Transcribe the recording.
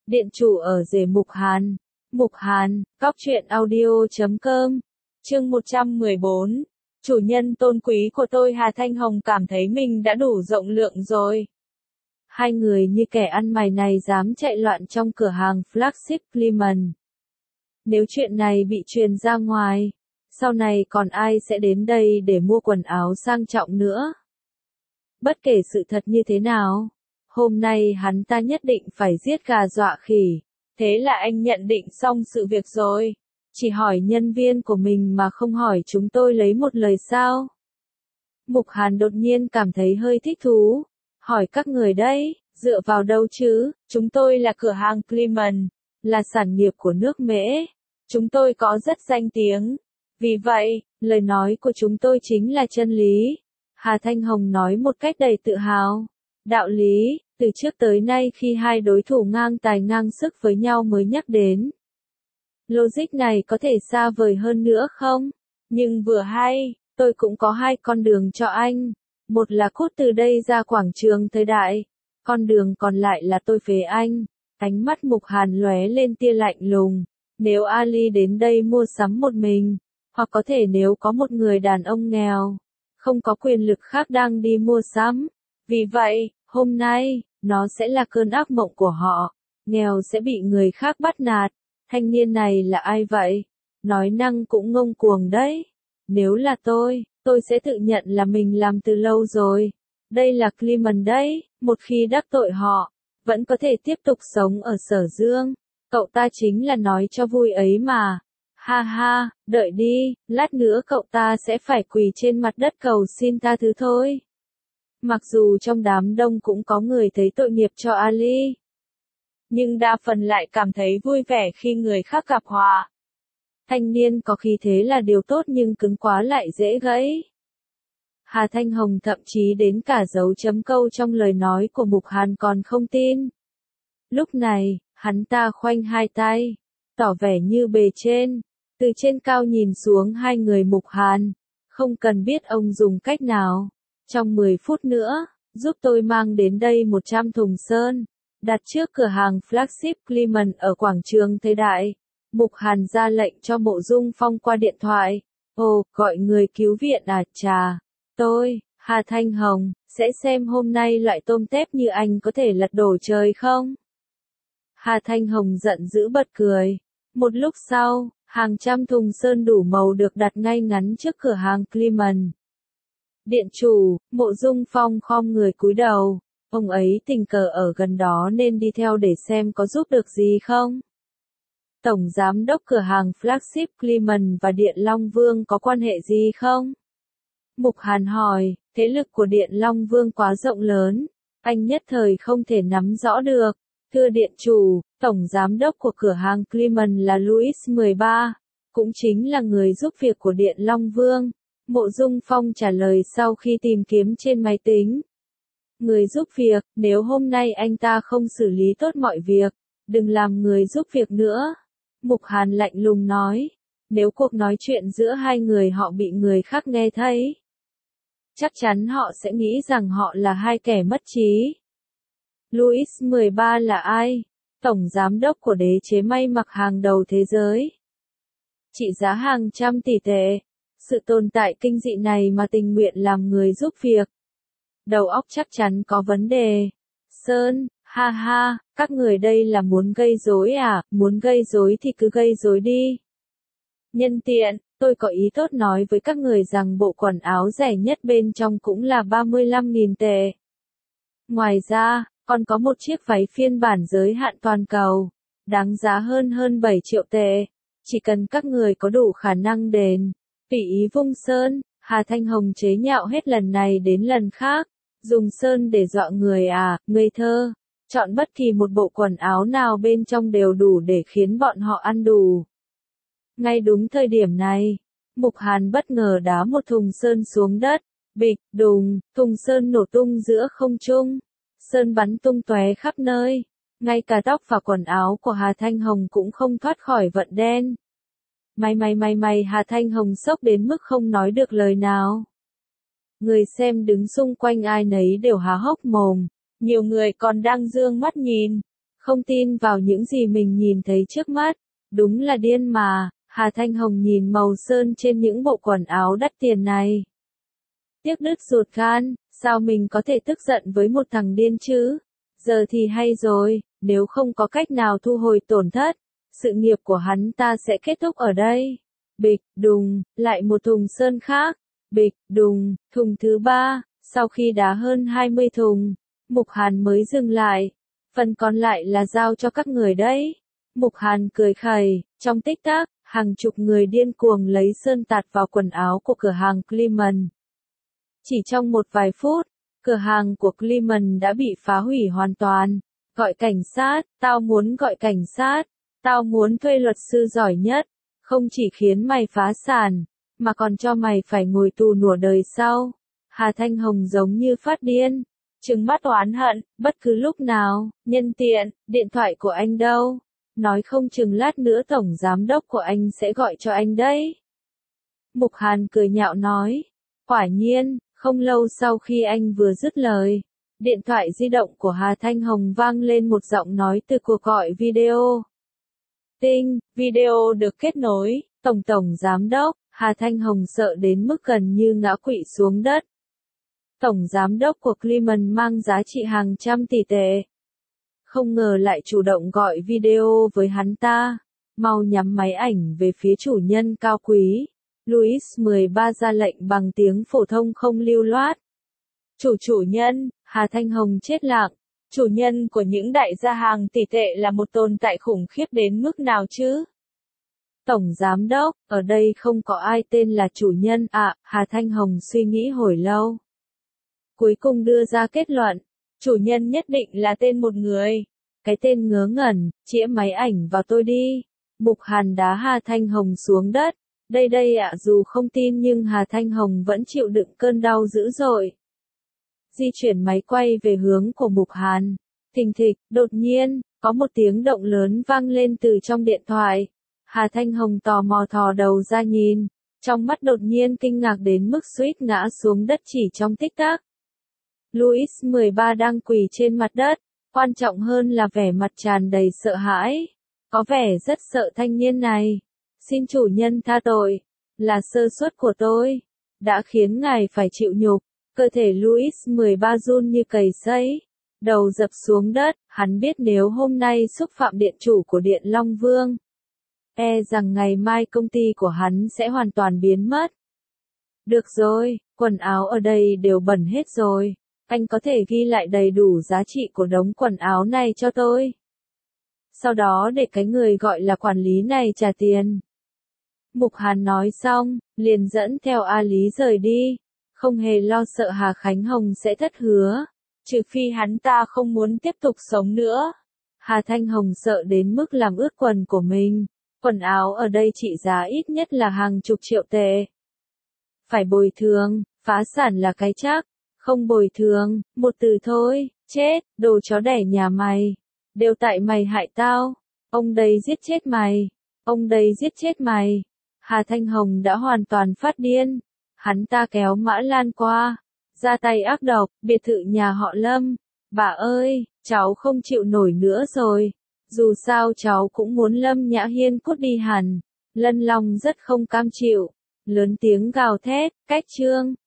Điện chủ ở rể Mục Hàn. Mục Hàn, Cóc truyện audio.com. Chương 114. Chủ nhân tôn quý của tôi Hà Thanh Hồng cảm thấy mình đã đủ rộng lượng rồi. Hai người như kẻ ăn mày này dám chạy loạn trong cửa hàng flagship Clement. Nếu chuyện này bị truyền ra ngoài, sau này còn ai sẽ đến đây để mua quần áo sang trọng nữa? Bất kể sự thật như thế nào, hôm nay hắn ta nhất định phải giết gà dọa khỉ. Thế là anh nhận định xong sự việc rồi. Chỉ hỏi nhân viên của mình mà không hỏi chúng tôi lấy một lời sao? Mục Hàn đột nhiên cảm thấy hơi thích thú. Hỏi các người đấy, dựa vào đâu chứ? Chúng tôi là cửa hàng Clement, là sản nghiệp của nước Mễ. Chúng tôi có rất danh tiếng. Vì vậy, lời nói của chúng tôi chính là chân lý. Hà Thanh Hồng nói một cách đầy tự hào. Đạo lý, từ trước tới nay khi hai đối thủ ngang tài ngang sức với nhau mới nhắc đến. Logic này có thể xa vời hơn nữa không? Nhưng vừa hay, tôi cũng có hai con đường cho anh. Một là cút từ đây ra quảng trường thời đại. Con đường còn lại là tôi phế anh. Ánh mắt Mục Hàn lóe lên tia lạnh lùng. Nếu Ali đến đây mua sắm một mình, hoặc có thể nếu có một người đàn ông nghèo, không có quyền lực khác đang đi mua sắm. Vì vậy, hôm nay, nó sẽ là cơn ác mộng của họ. Nghèo sẽ bị người khác bắt nạt. Thanh niên này là ai vậy? Nói năng cũng ngông cuồng đấy. Nếu là tôi sẽ tự nhận là mình làm từ lâu rồi. Đây là Clement đấy, một khi đắc tội họ, vẫn có thể tiếp tục sống ở Sở Dương. Cậu ta chính là nói cho vui ấy mà. Ha ha, đợi đi, lát nữa cậu ta sẽ phải quỳ trên mặt đất cầu xin tha thứ thôi. Mặc dù trong đám đông cũng có người thấy tội nghiệp cho Ali, nhưng đa phần lại cảm thấy vui vẻ khi người khác gặp họa. Thanh niên có khí thế là điều tốt nhưng cứng quá lại dễ gãy. Hà Thanh Hồng thậm chí đến cả dấu chấm câu trong lời nói của Mục Hàn còn không tin. Lúc này, hắn ta khoanh hai tay, tỏ vẻ như bề trên, từ trên cao nhìn xuống hai người Mục Hàn. Không cần biết ông dùng cách nào. Trong 10 phút nữa, giúp tôi mang đến đây 100 thùng sơn, đặt trước cửa hàng flagship Clement ở quảng trường Thời Đại. Mục Hàn ra lệnh cho Mộ Dung Phong qua điện thoại. Ồ, gọi người cứu viện à? Chà, tôi, Hà Thanh Hồng, sẽ xem hôm nay loại tôm tép như anh có thể lật đổ trời không? Hà Thanh Hồng giận dữ bật cười. Một lúc sau, hàng trăm thùng sơn đủ màu được đặt ngay ngắn trước cửa hàng Clement. Điện chủ, Mộ Dung Phong khom người cúi đầu. Ông ấy tình cờ ở gần đó nên đi theo để xem có giúp được gì không. Tổng giám đốc cửa hàng flagship Clement và Điện Long Vương có quan hệ gì không? Mục Hàn hỏi, thế lực của Điện Long Vương quá rộng lớn, anh nhất thời không thể nắm rõ được. Thưa điện chủ, tổng giám đốc của cửa hàng Clement là Louis 13, cũng chính là người giúp việc của Điện Long Vương. Mộ Dung Phong trả lời sau khi tìm kiếm trên máy tính. Người giúp việc, nếu hôm nay anh ta không xử lý tốt mọi việc, đừng làm người giúp việc nữa. Mục Hàn lạnh lùng nói, nếu cuộc nói chuyện giữa hai người họ bị người khác nghe thấy, chắc chắn họ sẽ nghĩ rằng họ là hai kẻ mất trí. Louis 13 là ai? Tổng giám đốc của đế chế may mặc hàng đầu thế giới. Trị giá hàng trăm tỷ tệ. Sự tồn tại kinh dị này mà tình nguyện làm người giúp việc. Đầu óc chắc chắn có vấn đề. Sơn, ha ha, các người đây là muốn gây rối à? Muốn gây rối thì cứ gây rối đi. Nhân tiện, tôi có ý tốt nói với các người rằng bộ quần áo rẻ nhất bên trong cũng là 35.000 tệ. Ngoài ra, còn có một chiếc váy phiên bản giới hạn toàn cầu, đáng giá hơn 7 triệu tệ. Chỉ cần các người có đủ khả năng đền. Tùy ý vung sơn, Hà Thanh Hồng chế nhạo hết lần này đến lần khác. Dùng sơn để dọa người à, ngây thơ. Chọn bất kỳ một bộ quần áo nào bên trong đều đủ để khiến bọn họ ăn đủ. Ngay đúng thời điểm này, Mục Hàn bất ngờ đá một thùng sơn xuống đất. Bịch, đùng, thùng sơn nổ tung giữa không trung. Sơn bắn tung tóe khắp nơi. Ngay cả tóc và quần áo của Hà Thanh Hồng cũng không thoát khỏi vận đen. Mày, Hà Thanh Hồng sốc đến mức không nói được lời nào. Người xem đứng xung quanh ai nấy đều há hốc mồm. Nhiều người còn đang dương mắt nhìn. không tin vào những gì mình nhìn thấy trước mắt. Đúng là điên mà, Hà Thanh Hồng nhìn màu sơn trên những bộ quần áo đắt tiền này. Tiếc đứt ruột gan, sao mình có thể tức giận với một thằng điên chứ? Giờ thì hay rồi, nếu không có cách nào thu hồi tổn thất, sự nghiệp của hắn ta sẽ kết thúc ở đây. Bịch, đùng, lại một thùng sơn khác. Bịch, đùng, thùng thứ 3, sau khi đá hơn 20 thùng, Mục Hàn mới dừng lại. Phần còn lại là giao cho các người đấy. Mục Hàn cười khẩy, trong tích tắc, hàng chục người điên cuồng lấy sơn tạt vào quần áo của cửa hàng Clement. Chỉ trong một vài phút, cửa hàng của Clement đã bị phá hủy hoàn toàn. Gọi cảnh sát, tao muốn gọi cảnh sát, tao muốn thuê luật sư giỏi nhất, không chỉ khiến mày phá sản, mà còn cho mày phải ngồi tù nửa đời sau. Hà Thanh Hồng giống như phát điên, trừng mắt oán hận, bất cứ lúc nào, nhân tiện, điện thoại của anh đâu? Nói không chừng lát nữa tổng giám đốc của anh sẽ gọi cho anh đấy. Mục Hàn cười nhạo nói, quả nhiên, không lâu sau khi anh vừa dứt lời, điện thoại di động của Hà Thanh Hồng vang lên một giọng nói từ cuộc gọi video. Tinh, video được kết nối, tổng giám đốc, Hà Thanh Hồng sợ đến mức gần như ngã quỵ xuống đất. Tổng giám đốc của Clement mang giá trị hàng trăm tỷ tệ. Không ngờ lại chủ động gọi video với hắn ta. Mau nhắm máy ảnh về phía chủ nhân cao quý. Louis 13 ra lệnh bằng tiếng phổ thông không lưu loát. Chủ nhân, Hà Thanh Hồng chết lặng. Chủ nhân của những đại gia hàng tỷ tệ là một tồn tại khủng khiếp đến mức nào chứ? Tổng giám đốc, ở đây không có ai tên là chủ nhân ạ, Hà Thanh Hồng suy nghĩ hồi lâu. Cuối cùng đưa ra kết luận, chủ nhân nhất định là tên một người. Cái tên ngớ ngẩn, chĩa máy ảnh vào tôi đi. Mục Hàn đá Hà Thanh Hồng xuống đất. Đây ạ, dù không tin nhưng Hà Thanh Hồng vẫn chịu đựng cơn đau dữ dội. Di chuyển máy quay về hướng của Mục Hàn. Thình thịch, đột nhiên, có một tiếng động lớn vang lên từ trong điện thoại. Hà Thanh Hồng tò mò thò đầu ra nhìn. Trong mắt đột nhiên kinh ngạc đến mức suýt ngã xuống đất chỉ trong tích tắc. Louis 13 đang quỳ trên mặt đất, quan trọng hơn là vẻ mặt tràn đầy sợ hãi. Có vẻ rất sợ thanh niên này. Xin chủ nhân tha tội, là sơ suất của tôi, đã khiến ngài phải chịu nhục. Cơ thể Louis 13 run như cầy sấy, đầu dập xuống đất, hắn biết nếu hôm nay xúc phạm điện chủ của Điện Long Vương, rằng ngày mai công ty của hắn sẽ hoàn toàn biến mất. Được rồi, quần áo ở đây đều bẩn hết rồi. Anh có thể ghi lại đầy đủ giá trị của đống quần áo này cho tôi. Sau đó để cái người gọi là quản lý này trả tiền. Mục Hàn nói xong, liền dẫn theo A Lý rời đi. Không hề lo sợ Hà Khánh Hồng sẽ thất hứa. Trừ phi hắn ta không muốn tiếp tục sống nữa. Hà Thanh Hồng sợ đến mức làm ướt quần của mình. Quần áo ở đây trị giá ít nhất là hàng chục triệu tệ. Phải bồi thường, phá sản là cái chắc. Không bồi thường, một từ thôi, chết, đồ chó đẻ nhà mày. Đều tại mày hại tao. Ông đây giết chết mày. Ông đây giết chết mày. Hà Thanh Hồng đã hoàn toàn phát điên. Hắn ta kéo Mã Lan qua. Ra tay ác độc, biệt thự nhà họ Lâm. Bà ơi, cháu không chịu nổi nữa rồi. Dù sao cháu cũng muốn Lâm Nhã Hiên cút đi hẳn. Lân Long rất không cam chịu. Lớn tiếng gào thét, cách chương.